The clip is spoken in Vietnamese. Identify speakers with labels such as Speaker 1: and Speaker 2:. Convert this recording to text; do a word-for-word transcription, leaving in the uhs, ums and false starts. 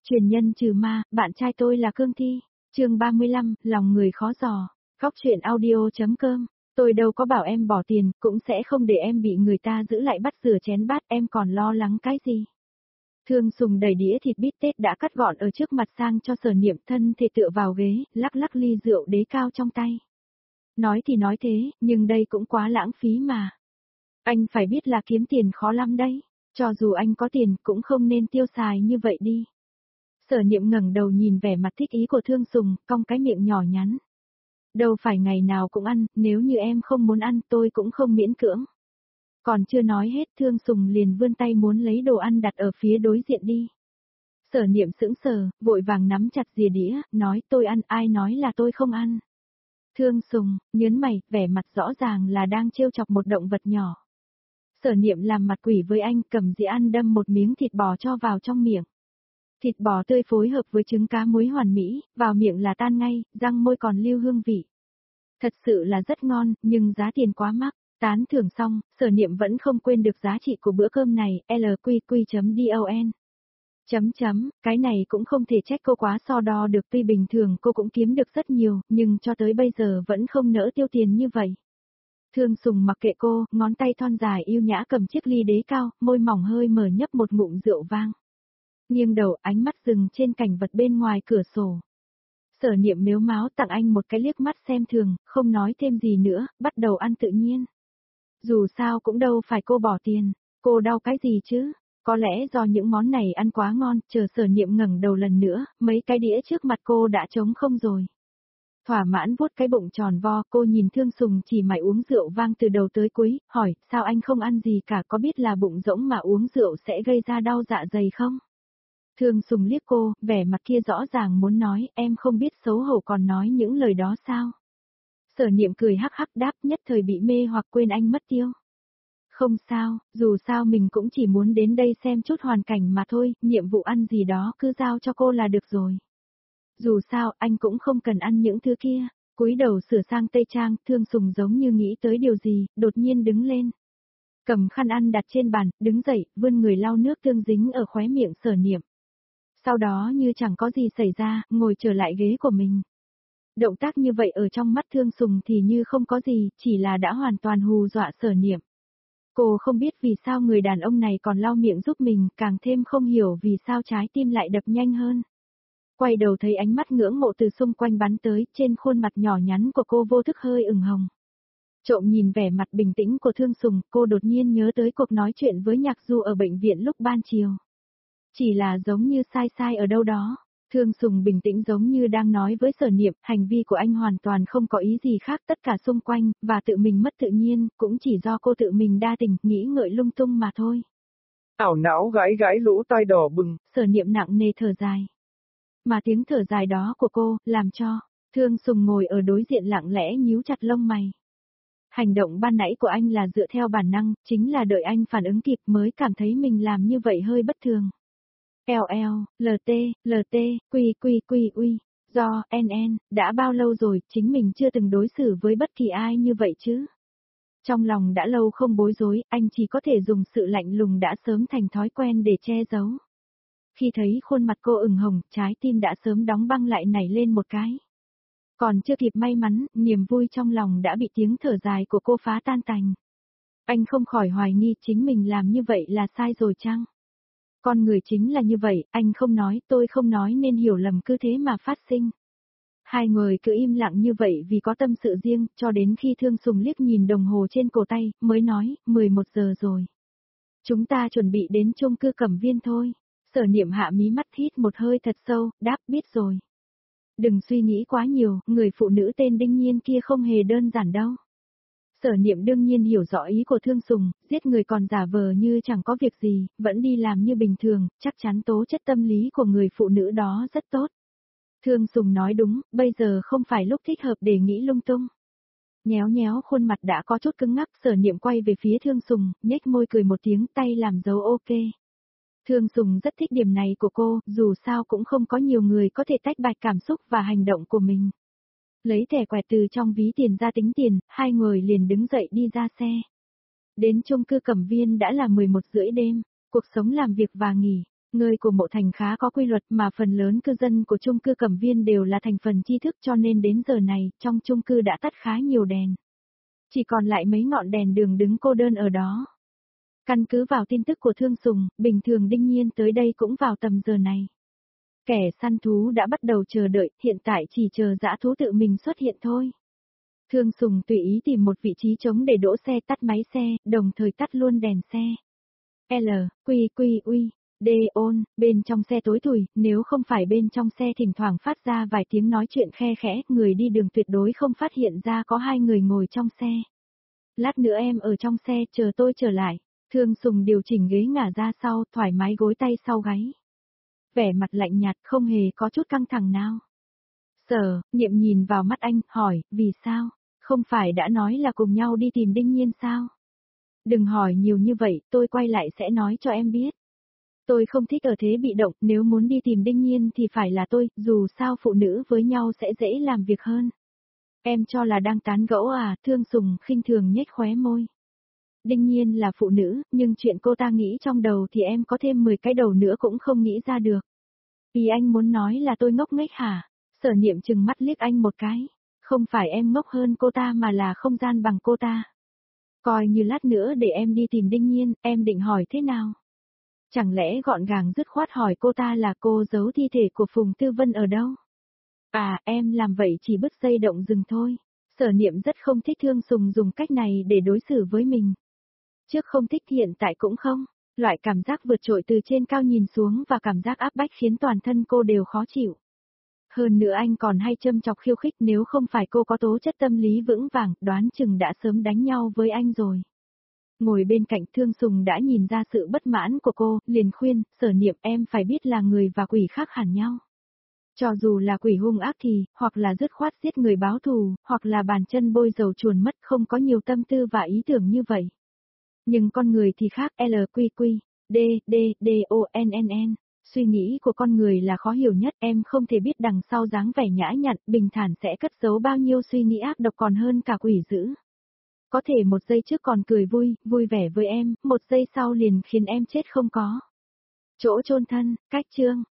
Speaker 1: Truyền nhân trừ ma, bạn trai tôi là Cương Thi. Chương ba mươi lăm, lòng người khó dò. Góc truyện audio chấm com. Tôi đâu có bảo em bỏ tiền, cũng sẽ không để em bị người ta giữ lại bắt rửa chén bát, em còn lo lắng cái gì? Thương Sùng đẩy đĩa thịt bít tết đã cắt gọn ở trước mặt sang cho Sở Niệm, thân thể tựa vào ghế, lắc lắc ly rượu đế cao trong tay. Nói thì nói thế, nhưng đây cũng quá lãng phí mà. Anh phải biết là kiếm tiền khó lắm đấy, cho dù anh có tiền cũng không nên tiêu xài như vậy đi. Sở Niệm ngẩng đầu nhìn vẻ mặt thích ý của Thương Sùng, cong cái miệng nhỏ nhắn. Đâu phải ngày nào cũng ăn, nếu như em không muốn ăn tôi cũng không miễn cưỡng. Còn chưa nói hết, Thương Sùng liền vươn tay muốn lấy đồ ăn đặt ở phía đối diện đi. Sở Niệm sững sờ, vội vàng nắm chặt dìa đĩa, nói tôi ăn, ai nói là tôi không ăn. Thương Sùng, nhớn mày, vẻ mặt rõ ràng là đang trêu chọc một động vật nhỏ. Sở Niệm làm mặt quỷ với anh, cầm dĩa ăn đâm một miếng thịt bò cho vào trong miệng. Thịt bò tươi phối hợp với trứng cá muối hoàn mỹ, vào miệng là tan ngay, răng môi còn lưu hương vị. Thật sự là rất ngon, nhưng giá tiền quá mắc. Tán thưởng xong, Sở Niệm vẫn không quên được giá trị của bữa cơm này, lqq.don. Chấm chấm, cái này cũng không thể trách cô quá so đo được, tuy bình thường cô cũng kiếm được rất nhiều, nhưng cho tới bây giờ vẫn không nỡ tiêu tiền như vậy. Thương Sùng mặc kệ cô, ngón tay thon dài yêu nhã cầm chiếc ly đế cao, môi mỏng hơi mở nhấp một ngụm rượu vang. Nghiêng đầu, ánh mắt dừng trên cảnh vật bên ngoài cửa sổ. Sở Niệm mếu máo tặng anh một cái liếc mắt xem thường, không nói thêm gì nữa, bắt đầu ăn tự nhiên. Dù sao cũng đâu phải cô bỏ tiền, cô đau cái gì chứ? Có lẽ do những món này ăn quá ngon, chờ Sở Niệm ngẩng đầu lần nữa, mấy cái đĩa trước mặt cô đã trống không rồi. Thỏa mãn vuốt cái bụng tròn vo, cô nhìn Thương Sùng chỉ mải uống rượu vang từ đầu tới cuối, hỏi, sao anh không ăn gì cả, có biết là bụng rỗng mà uống rượu sẽ gây ra đau dạ dày không? Thương Sùng liếc cô, vẻ mặt kia rõ ràng muốn nói, em không biết xấu hổ còn nói những lời đó sao? Sở Niệm cười hắc hắc đáp, nhất thời bị mê hoặc quên anh mất tiêu. Không sao, dù sao mình cũng chỉ muốn đến đây xem chút hoàn cảnh mà thôi, nhiệm vụ ăn gì đó cứ giao cho cô là được rồi. Dù sao, anh cũng không cần ăn những thứ kia. Cúi đầu sửa sang tây trang, Thương Sùng giống như nghĩ tới điều gì, đột nhiên đứng lên. Cầm khăn ăn đặt trên bàn, đứng dậy, vươn người lau nước tương dính ở khóe miệng Sở Niệm. Sau đó như chẳng có gì xảy ra, ngồi trở lại ghế của mình. Động tác như vậy ở trong mắt Thương Sùng thì như không có gì, chỉ là đã hoàn toàn hù dọa Sở Niệm. Cô không biết vì sao người đàn ông này còn lau miệng giúp mình, càng thêm không hiểu vì sao trái tim lại đập nhanh hơn. Quay đầu thấy ánh mắt ngưỡng mộ từ xung quanh bắn tới, trên khuôn mặt nhỏ nhắn của cô vô thức hơi ửng hồng. Trộm nhìn vẻ mặt bình tĩnh của Thương Sùng, cô đột nhiên nhớ tới cuộc nói chuyện với Nhạc Du ở bệnh viện lúc ban chiều. Chỉ là giống như sai sai ở đâu đó. Thương Sùng bình tĩnh giống như đang nói với Sở Niệm, hành vi của anh hoàn toàn không có ý gì khác, tất cả xung quanh, và tự mình mất tự nhiên, cũng chỉ do cô tự mình đa tình, nghĩ ngợi lung tung mà thôi.
Speaker 2: Ảo não gãi gãi lỗ tai đỏ bừng.
Speaker 1: Sở Niệm nặng nề thở dài. Mà tiếng thở dài đó của cô, làm cho, Thương Sùng ngồi ở đối diện lặng lẽ nhíu chặt lông mày. Hành động ban nãy của anh là dựa theo bản năng, chính là đợi anh phản ứng kịp mới cảm thấy mình làm như vậy hơi bất thường. L L, L T, L T, Quy Quy Quy Uy, do, N N, đã bao lâu rồi, chính mình chưa từng đối xử với bất kỳ ai như vậy chứ. Trong lòng đã lâu không bối rối, anh chỉ có thể dùng sự lạnh lùng đã sớm thành thói quen để che giấu. Khi thấy khuôn mặt cô ửng hồng, trái tim đã sớm đóng băng lại nảy lên một cái. Còn chưa kịp may mắn, niềm vui trong lòng đã bị tiếng thở dài của cô phá tan tành. Anh không khỏi hoài nghi chính mình làm như vậy là sai rồi chăng? Con người chính là như vậy, anh không nói, tôi không nói nên hiểu lầm cứ thế mà phát sinh. Hai người cứ im lặng như vậy vì có tâm sự riêng, cho đến khi Thương Sùng liếc nhìn đồng hồ trên cổ tay, mới nói, mười một giờ rồi. Chúng ta chuẩn bị đến chung cư Cẩm Viên thôi. Sở Niệm hạ mí mắt hít một hơi thật sâu, đáp biết rồi. Đừng suy nghĩ quá nhiều, người phụ nữ tên Đinh Nhiên kia không hề đơn giản đâu. Sở Niệm đương nhiên hiểu rõ ý của Thương Sùng, giết người còn giả vờ như chẳng có việc gì, vẫn đi làm như bình thường, chắc chắn tố chất tâm lý của người phụ nữ đó rất tốt. Thương Sùng nói đúng, bây giờ không phải lúc thích hợp để nghĩ lung tung. Nhéo nhéo khuôn mặt đã có chút cứng ngắc, Sở Niệm quay về phía Thương Sùng, nhếch môi cười một tiếng, tay làm dấu ok. Thương Sùng rất thích điểm này của cô, dù sao cũng không có nhiều người có thể tách bạch cảm xúc và hành động của mình. Lấy thẻ quẹt từ trong ví tiền ra tính tiền, hai người liền đứng dậy đi ra xe. Đến chung cư Cẩm Viên đã là mười một rưỡi đêm, cuộc sống làm việc và nghỉ. Người của Mộ Thành khá có quy luật mà phần lớn cư dân của chung cư Cẩm Viên đều là thành phần tri thức cho nên đến giờ này, trong chung cư đã tắt khá nhiều đèn. Chỉ còn lại mấy ngọn đèn đường đứng cô đơn ở đó. Căn cứ vào tin tức của Thương Sùng, bình thường Đinh Nhiên tới đây cũng vào tầm giờ này. Kẻ săn thú đã bắt đầu chờ đợi, hiện tại chỉ chờ dã thú tự mình xuất hiện thôi. Thương Sùng tùy ý tìm một vị trí trống để đỗ xe, tắt máy xe, đồng thời tắt luôn đèn xe. L, quy quy uy, D ôn, bên trong xe tối thui, nếu không phải bên trong xe thỉnh thoảng phát ra vài tiếng nói chuyện khe khẽ, người đi đường tuyệt đối không phát hiện ra có hai người ngồi trong xe. Lát nữa em ở trong xe, chờ tôi trở lại. Thương Sùng điều chỉnh ghế ngả ra sau, thoải mái gối tay sau gáy. Vẻ mặt lạnh nhạt, không hề có chút căng thẳng nào. Sở, Niệm nhìn vào mắt anh, hỏi, vì sao? Không phải đã nói là cùng nhau đi tìm Đinh Nhiên sao? Đừng hỏi nhiều như vậy, tôi quay lại sẽ nói cho em biết. Tôi không thích ở thế bị động, nếu muốn đi tìm Đinh Nhiên thì phải là tôi, dù sao phụ nữ với nhau sẽ dễ làm việc hơn. Em cho là đang tán gẫu à, Thương Sùng khinh thường nhếch khóe môi. Đinh Nhiên là phụ nữ, nhưng chuyện cô ta nghĩ trong đầu thì em có thêm mười cái đầu nữa cũng không nghĩ ra được. Ý anh muốn nói là tôi ngốc nghếch hả? Sở Niệm trừng mắt liếc anh một cái. Không phải em ngốc hơn cô ta mà là không gian bằng cô ta. Coi như lát nữa để em đi tìm Đinh Nhiên, em định hỏi thế nào? Chẳng lẽ gọn gàng dứt khoát hỏi cô ta là cô giấu thi thể của Phùng Tư Vân ở đâu? À, em làm vậy chỉ bứt dây động rừng thôi. Sở Niệm rất không thích Thương Sùng dùng cách này để đối xử với mình. Trước không thích hiện tại cũng không. Loại cảm giác vượt trội từ trên cao nhìn xuống và cảm giác áp bách khiến toàn thân cô đều khó chịu. Hơn nữa anh còn hay châm chọc khiêu khích, nếu không phải cô có tố chất tâm lý vững vàng, đoán chừng đã sớm đánh nhau với anh rồi. Ngồi bên cạnh Thương Sùng đã nhìn ra sự bất mãn của cô, liền khuyên, Sở Niệm em phải biết là người và quỷ khác hẳn nhau. Cho dù là quỷ hung ác thì, hoặc là dứt khoát giết người báo thù, hoặc là bàn chân bôi dầu chuồn mất, không có nhiều tâm tư và ý tưởng như vậy. Nhưng con người thì khác, L Q Q, D, D, D O N N N. Suy nghĩ của con người là khó hiểu nhất, em không thể biết đằng sau dáng vẻ nhã nhặn, bình thản sẽ cất giấu bao nhiêu suy nghĩ ác độc còn hơn cả quỷ dữ. Có thể một giây trước còn cười vui, vui vẻ với em, một giây sau liền khiến em chết không có. Chỗ chôn thân, cách chương.